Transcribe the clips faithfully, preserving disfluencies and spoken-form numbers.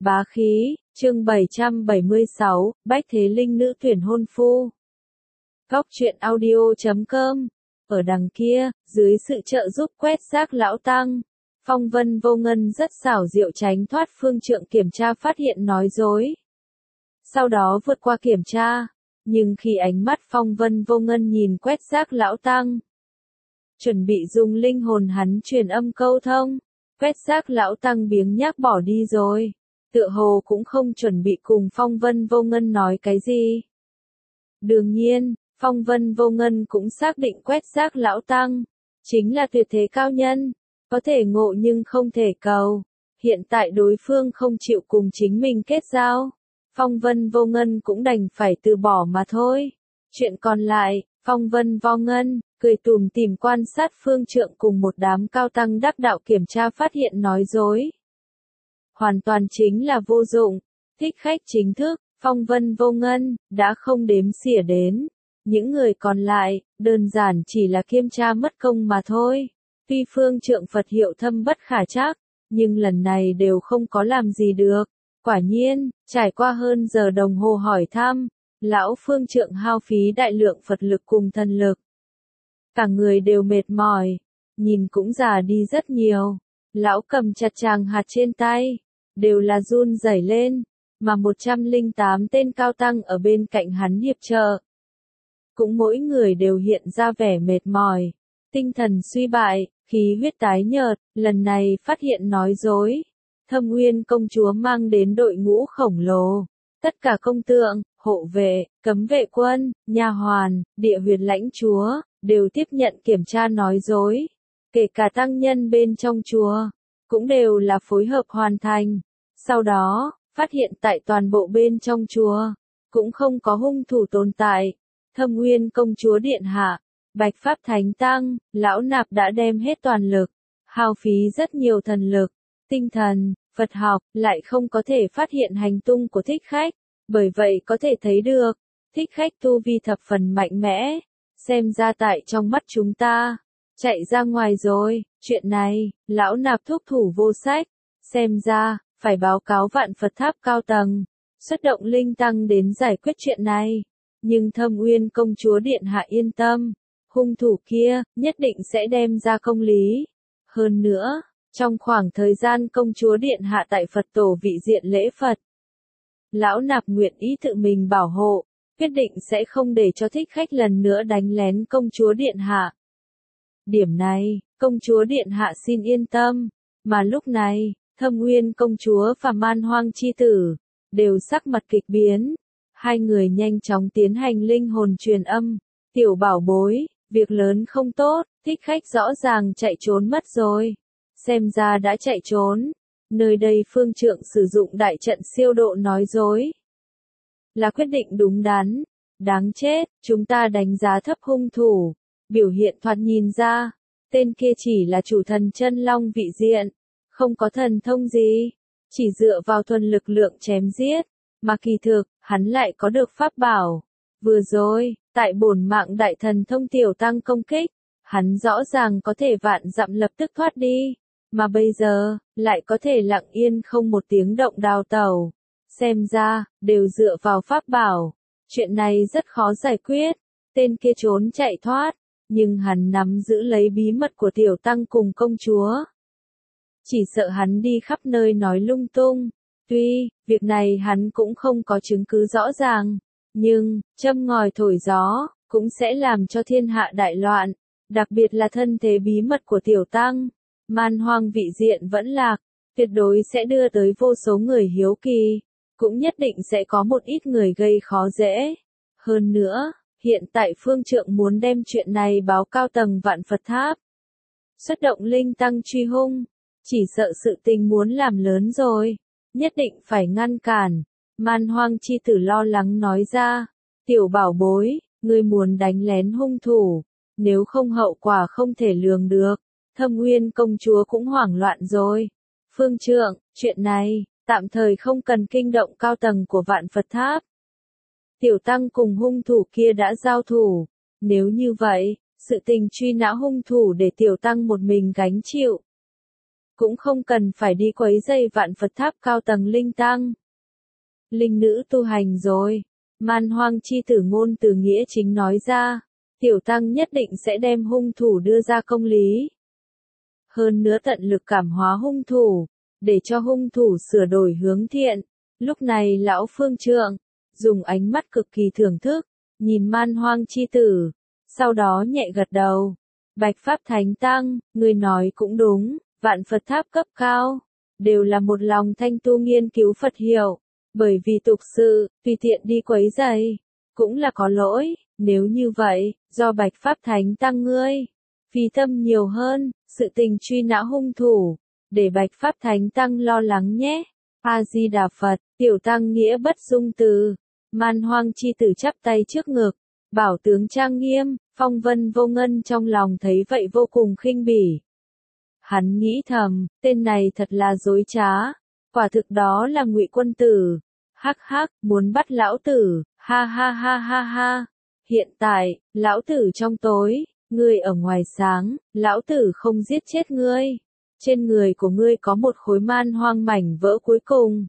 Bá khí, chương bảy trăm bảy mươi sáu, Bách Thế Linh nữ tuyển hôn phu. Góc truyện audio chấm com. Ở đằng kia, dưới sự trợ giúp quét rác lão tăng, Phong Vân Vô Ngân rất xảo diệu tránh thoát phương trượng kiểm tra phát hiện nói dối. Sau đó vượt qua kiểm tra, nhưng khi ánh mắt Phong Vân Vô Ngân nhìn quét rác lão tăng, chuẩn bị dùng linh hồn hắn truyền âm câu thông, quét rác lão tăng biếng nhác bỏ đi rồi. Tựa hồ cũng không chuẩn bị cùng Phong Vân Vô Ngân nói cái gì. Đương nhiên, Phong Vân Vô Ngân cũng xác định quét rác lão tăng chính là tuyệt thế cao nhân, có thể ngộ nhưng không thể cầu. Hiện tại đối phương không chịu cùng chính mình kết giao, Phong Vân Vô Ngân cũng đành phải từ bỏ mà thôi. Chuyện còn lại, Phong Vân Vô Ngân cười tủm tỉm quan sát phương trượng cùng một đám cao tăng đắc đạo kiểm tra phát hiện nói dối. Hoàn toàn chính là vô dụng. Thích khách chính thức, Phong Vân Vô Ngân, đã không đếm xỉa đến. Những người còn lại, đơn giản chỉ là kiểm tra mất công mà thôi. Tuy phương trượng Phật hiệu thâm bất khả trắc, nhưng lần này đều không có làm gì được. Quả nhiên, trải qua hơn giờ đồng hồ hỏi thăm, lão phương trượng hao phí đại lượng Phật lực cùng thần lực. Cả người đều mệt mỏi, nhìn cũng già đi rất nhiều. Lão cầm chặt chàng hạt trên tay, đều là run rẩy lên, mà một trăm lẻ tám tên cao tăng ở bên cạnh hắn hiệp trợ. Cũng mỗi người đều hiện ra vẻ mệt mỏi, tinh thần suy bại, khí huyết tái nhợt, lần này phát hiện nói dối. Thâm Nguyên công chúa mang đến đội ngũ khổng lồ, tất cả công tượng, hộ vệ, cấm vệ quân, nha hoàn, địa huyệt lãnh chúa, đều tiếp nhận kiểm tra nói dối. Kể cả tăng nhân bên trong chùa, cũng đều là phối hợp hoàn thành. Sau đó, phát hiện tại toàn bộ bên trong chùa, cũng không có hung thủ tồn tại. Thâm Nguyên công chúa điện hạ, Bạch Pháp Thánh Tăng, lão nạp đã đem hết toàn lực, hao phí rất nhiều thần lực, tinh thần, Phật học, lại không có thể phát hiện hành tung của thích khách. Bởi vậy có thể thấy được, thích khách tu vi thập phần mạnh mẽ, xem ra tại trong mắt chúng ta, chạy ra ngoài rồi. Chuyện này, lão nạp thúc thủ vô sách, xem ra, phải báo cáo Vạn Phật Tháp cao tầng, xuất động linh tăng đến giải quyết chuyện này. Nhưng Thâm Nguyên công chúa điện hạ yên tâm, hung thủ kia, nhất định sẽ đem ra công lý. Hơn nữa, trong khoảng thời gian công chúa điện hạ tại Phật tổ vị diện lễ Phật, lão nạp nguyện ý tự mình bảo hộ, quyết định sẽ không để cho thích khách lần nữa đánh lén công chúa điện hạ. Điểm này, công chúa điện hạ xin yên tâm. Mà lúc này, Thâm Nguyên công chúa và Man Hoang chi tử đều sắc mặt kịch biến. Hai người nhanh chóng tiến hành linh hồn truyền âm. Tiểu bảo bối, việc lớn không tốt, thích khách rõ ràng chạy trốn mất rồi. Xem ra đã chạy trốn. Nơi đây phương trượng sử dụng đại trận siêu độ nói dối, là quyết định đúng đắn. Đáng chết, chúng ta đánh giá thấp hung thủ. Biểu hiện thoạt nhìn ra, tên kia chỉ là chủ thần chân long vị diện, không có thần thông gì, chỉ dựa vào thuần lực lượng chém giết, mà kỳ thực, hắn lại có được pháp bảo. Vừa rồi, tại bổn mạng đại thần thông tiểu tăng công kích, hắn rõ ràng có thể vạn dặm lập tức thoát đi, mà bây giờ, lại có thể lặng yên không một tiếng động đào tẩu. Xem ra, đều dựa vào pháp bảo. Chuyện này rất khó giải quyết. Tên kia trốn chạy thoát, nhưng hắn nắm giữ lấy bí mật của tiểu tăng cùng công chúa. Chỉ sợ hắn đi khắp nơi nói lung tung. Tuy, việc này hắn cũng không có chứng cứ rõ ràng, nhưng, châm ngòi thổi gió, cũng sẽ làm cho thiên hạ đại loạn. Đặc biệt là thân thế bí mật của tiểu tăng, Man Hoang vị diện vẫn lạc, tuyệt đối sẽ đưa tới vô số người hiếu kỳ, cũng nhất định sẽ có một ít người gây khó dễ. Hơn nữa, hiện tại phương trượng muốn đem chuyện này báo cao tầng Vạn Phật Tháp, xuất động linh tăng truy hung, chỉ sợ sự tình muốn làm lớn rồi, nhất định phải ngăn cản. Man Hoang chi tử lo lắng nói ra, tiểu bảo bối, ngươi muốn đánh lén hung thủ, nếu không hậu quả không thể lường được. Thâm Nguyên công chúa cũng hoảng loạn rồi. Phương trượng, chuyện này, tạm thời không cần kinh động cao tầng của Vạn Phật Tháp. Tiểu tăng cùng hung thủ kia đã giao thủ. Nếu như vậy, sự tình truy nã hung thủ để tiểu tăng một mình gánh chịu, cũng không cần phải đi quấy rầy vạn Phật tháp cao tầng linh tăng. Linh nữ tu hành rồi, Man Hoang chi tử ngôn từ nghĩa chính nói ra, tiểu tăng nhất định sẽ đem hung thủ đưa ra công lý. Hơn nữa tận lực cảm hóa hung thủ, để cho hung thủ sửa đổi hướng thiện. Lúc này lão phương trượng, dùng ánh mắt cực kỳ thưởng thức, nhìn Man Hoang chi tử, sau đó nhẹ gật đầu. Bạch Pháp Thánh Tăng, người nói cũng đúng, vạn Phật tháp cấp cao, đều là một lòng thanh tu nghiên cứu Phật hiệu, bởi vì tục sự, tùy tiện đi quấy rầy, cũng là có lỗi, nếu như vậy, do Bạch Pháp Thánh Tăng ngươi, phí tâm nhiều hơn, sự tình truy nã hung thủ, để Bạch Pháp Thánh Tăng lo lắng nhé. A-di-đà Phật, tiểu tăng nghĩa bất dung từ, Man Hoang chi tử chắp tay trước ngực, bảo tướng trang nghiêm, phong vân vô ngân trong lòng thấy vậy vô cùng khinh bỉ. Hắn nghĩ thầm, tên này thật là dối trá, quả thực đó là ngụy quân tử, hắc hắc, muốn bắt lão tử, ha ha ha ha ha. Hiện tại, lão tử trong tối, ngươi ở ngoài sáng, lão tử không giết chết ngươi. Trên người của ngươi có một khối man hoang mảnh vỡ cuối cùng.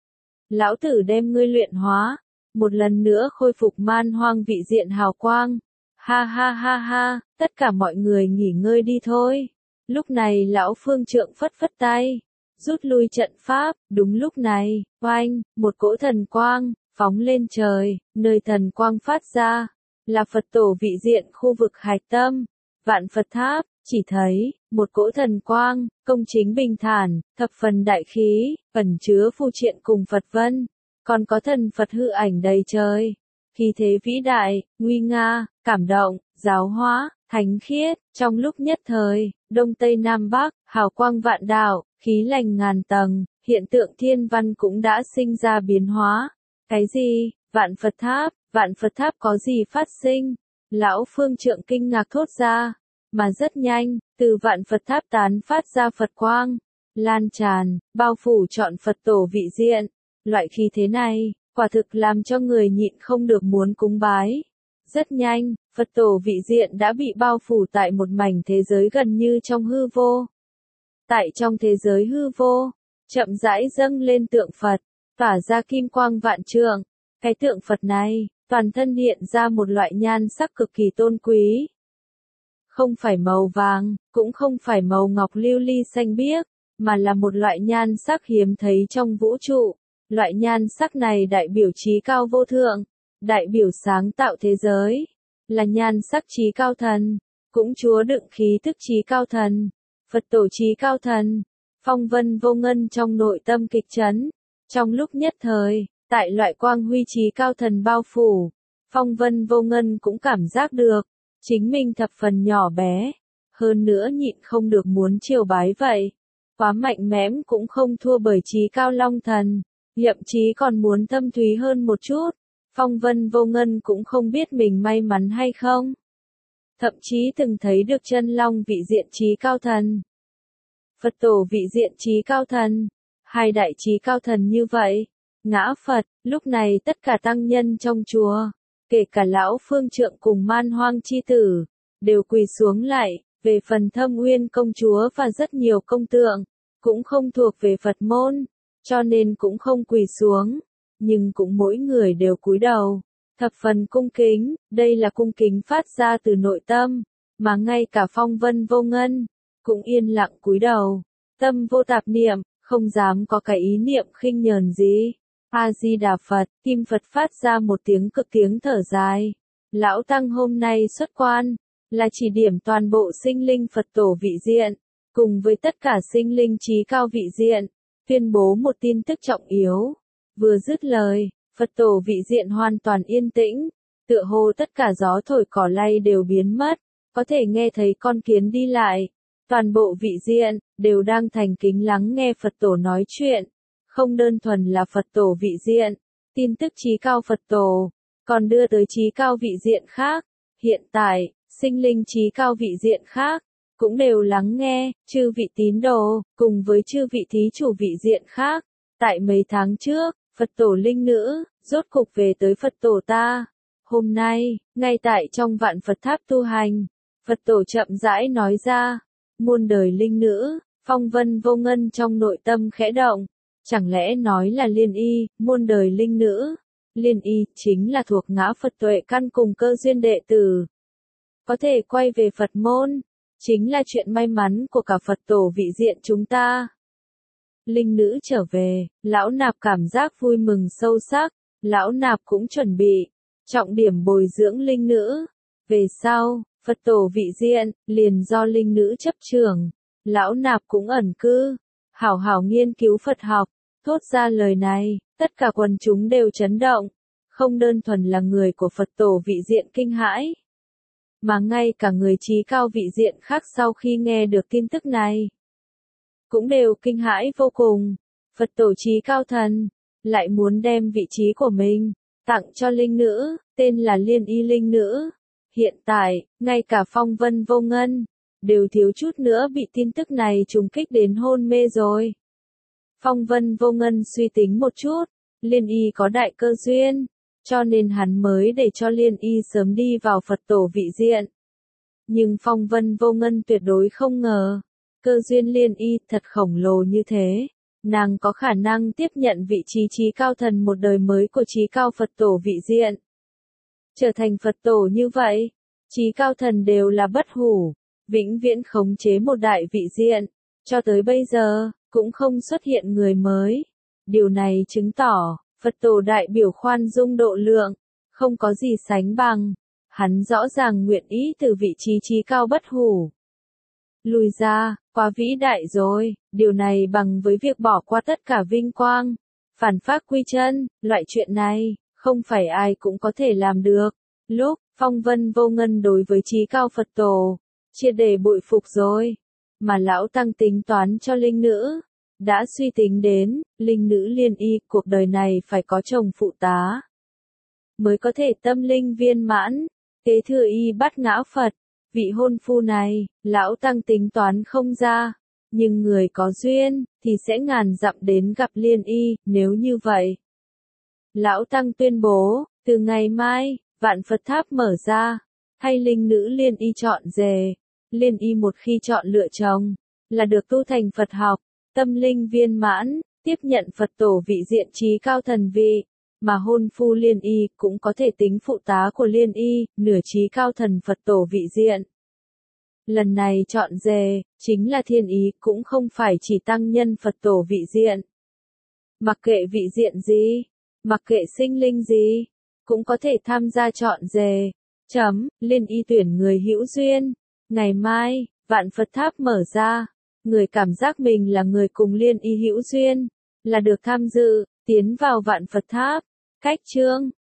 Lão tử đem ngươi luyện hóa, một lần nữa khôi phục man hoang vị diện hào quang. Ha ha ha ha, tất cả mọi người nghỉ ngơi đi thôi. Lúc này lão phương trượng phất phất tay, rút lui trận pháp, đúng lúc này, oanh, một cỗ thần quang, phóng lên trời, nơi thần quang phát ra, là Phật tổ vị diện khu vực hạch tâm, vạn Phật tháp, chỉ thấy, một cỗ thần quang, công chính bình thản, thập phần đại khí, ẩn chứa phù triện cùng Phật vân, còn có thần Phật hư ảnh đầy trời, khí thế vĩ đại, nguy nga, cảm động, giáo hóa, thánh khiết, trong lúc nhất thời, đông tây nam bắc, hào quang vạn đạo, khí lành ngàn tầng, hiện tượng thiên văn cũng đã sinh ra biến hóa. Cái gì? Vạn Phật tháp, vạn Phật tháp có gì phát sinh? Lão phương trượng kinh ngạc thốt ra, mà rất nhanh, từ vạn Phật tháp tán phát ra Phật quang, lan tràn, bao phủ trọn Phật tổ vị diện. Loại khí thế này, quả thực làm cho người nhịn không được muốn cúng bái. Rất nhanh, Phật tổ vị diện đã bị bao phủ tại một mảnh thế giới gần như trong hư vô. Tại trong thế giới hư vô, chậm rãi dâng lên tượng Phật, tỏa ra kim quang vạn trượng. Cái tượng Phật này, toàn thân hiện ra một loại nhan sắc cực kỳ tôn quý. Không phải màu vàng, cũng không phải màu ngọc lưu ly xanh biếc, mà là một loại nhan sắc hiếm thấy trong vũ trụ. Loại nhan sắc này đại biểu trí cao vô thượng, đại biểu sáng tạo thế giới, là nhan sắc trí cao thần, cũng chúa đựng khí tức trí cao thần, Phật tổ trí cao thần, phong vân vô ngân trong nội tâm kịch chấn. Trong lúc nhất thời, tại loại quang huy trí cao thần bao phủ, phong vân vô ngân cũng cảm giác được, chính mình thập phần nhỏ bé, hơn nữa nhịn không được muốn triều bái vậy. Quá mạnh mẽ cũng không thua bởi trí cao long thần, thậm chí còn muốn thâm thúy hơn một chút. Phong vân vô ngân cũng không biết mình may mắn hay không. Thậm chí từng thấy được chân long vị diện trí cao thần. Phật tổ vị diện trí cao thần. Hai đại trí cao thần như vậy. Ngã Phật, lúc này tất cả tăng nhân trong chùa, kể cả lão phương trượng cùng Man Hoang chi tử, đều quỳ xuống lại, về phần Thâm Uyên công chúa và rất nhiều công tượng, cũng không thuộc về Phật môn, cho nên cũng không quỳ xuống, nhưng cũng mỗi người đều cúi đầu, thập phần cung kính, đây là cung kính phát ra từ nội tâm, mà ngay cả phong vân vô ngân, cũng yên lặng cúi đầu, tâm vô tạp niệm, không dám có cái ý niệm khinh nhờn gì. A-di-đà Phật, Kim Phật phát ra một tiếng cực tiếng thở dài. Lão Tăng hôm nay xuất quan, là chỉ điểm toàn bộ sinh linh Phật tổ vị diện, cùng với tất cả sinh linh trí cao vị diện, tuyên bố một tin tức trọng yếu. Vừa dứt lời, Phật tổ vị diện hoàn toàn yên tĩnh, tựa hồ tất cả gió thổi cỏ lay đều biến mất, có thể nghe thấy con kiến đi lại. Toàn bộ vị diện, đều đang thành kính lắng nghe Phật tổ nói chuyện. Không đơn thuần là Phật tổ vị diện, tin tức trí cao Phật tổ, còn đưa tới trí cao vị diện khác. Hiện tại, sinh linh trí cao vị diện khác, cũng đều lắng nghe, chư vị tín đồ, cùng với chư vị thí chủ vị diện khác. Tại mấy tháng trước, Phật tổ linh nữ, rốt cục về tới Phật tổ ta. Hôm nay, ngay tại trong vạn Phật tháp tu hành, Phật tổ chậm rãi nói ra, muôn đời linh nữ, Phong Vân Vô Ngân trong nội tâm khẽ động, chẳng lẽ nói là Liên Y, muôn đời linh nữ. Liên Y chính là thuộc ngã Phật tuệ căn cùng cơ duyên đệ tử. Có thể quay về Phật môn, chính là chuyện may mắn của cả Phật tổ vị diện chúng ta. Linh nữ trở về, lão nạp cảm giác vui mừng sâu sắc, lão nạp cũng chuẩn bị, trọng điểm bồi dưỡng linh nữ. Về sau, Phật tổ vị diện, liền do linh nữ chấp trường, lão nạp cũng ẩn cư, hảo hảo nghiên cứu Phật học. Thốt ra lời này, tất cả quần chúng đều chấn động, không đơn thuần là người của Phật tổ vị diện kinh hãi, mà ngay cả người trí cao vị diện khác sau khi nghe được tin tức này, cũng đều kinh hãi vô cùng. Phật tổ trí cao thần, lại muốn đem vị trí của mình, tặng cho linh nữ, tên là Liên Y linh nữ. Hiện tại, ngay cả Phong Vân Vô Ngân, đều thiếu chút nữa bị tin tức này trùng kích đến hôn mê rồi. Phong Vân Vô Ngân suy tính một chút, Liên Y có đại cơ duyên, cho nên hắn mới để cho Liên Y sớm đi vào Phật tổ vị diện. Nhưng Phong Vân Vô Ngân tuyệt đối không ngờ, cơ duyên Liên Y thật khổng lồ như thế, nàng có khả năng tiếp nhận vị trí trí cao thần một đời mới của trí cao Phật tổ vị diện. Trở thành Phật tổ như vậy, trí cao thần đều là bất hủ, vĩnh viễn khống chế một đại vị diện, cho tới bây giờ, cũng không xuất hiện người mới. Điều này chứng tỏ, Phật tổ đại biểu khoan dung độ lượng, không có gì sánh bằng. Hắn rõ ràng nguyện ý từ vị trí trí cao bất hủ lùi ra, quá vĩ đại rồi, điều này bằng với việc bỏ qua tất cả vinh quang, phản pháp quy chân, loại chuyện này, không phải ai cũng có thể làm được. Lúc, Phong Vân Vô Ngân đối với trí cao Phật tổ, triệt để bội phục rồi, mà lão tăng tính toán cho linh nữ, đã suy tính đến, linh nữ Liên Y cuộc đời này phải có chồng phụ tá, mới có thể tâm linh viên mãn, kế thừa y bát ngã Phật. Vị hôn phu này, lão tăng tính toán không ra, nhưng người có duyên, thì sẽ ngàn dặm đến gặp Liên Y, nếu như vậy. Lão tăng tuyên bố, từ ngày mai, vạn Phật tháp mở ra, hay linh nữ Liên Y chọn rể. Liên Y một khi chọn lựa chồng, là được tu thành Phật học, tâm linh viên mãn, tiếp nhận Phật tổ vị diện trí cao thần vị. Mà hôn phu Liên Y cũng có thể tính phụ tá của Liên Y, nửa trí cao thần Phật tổ vị diện. Lần này chọn rể, chính là thiên ý, cũng không phải chỉ tăng nhân Phật tổ vị diện. Mặc kệ vị diện gì, mặc kệ sinh linh gì, cũng có thể tham gia chọn rể. Chấm, Liên Y tuyển người hữu duyên. Ngày mai, vạn Phật tháp mở ra, người cảm giác mình là người cùng Liên Y hữu duyên, là được tham dự, tiến vào vạn Phật tháp. Cách chương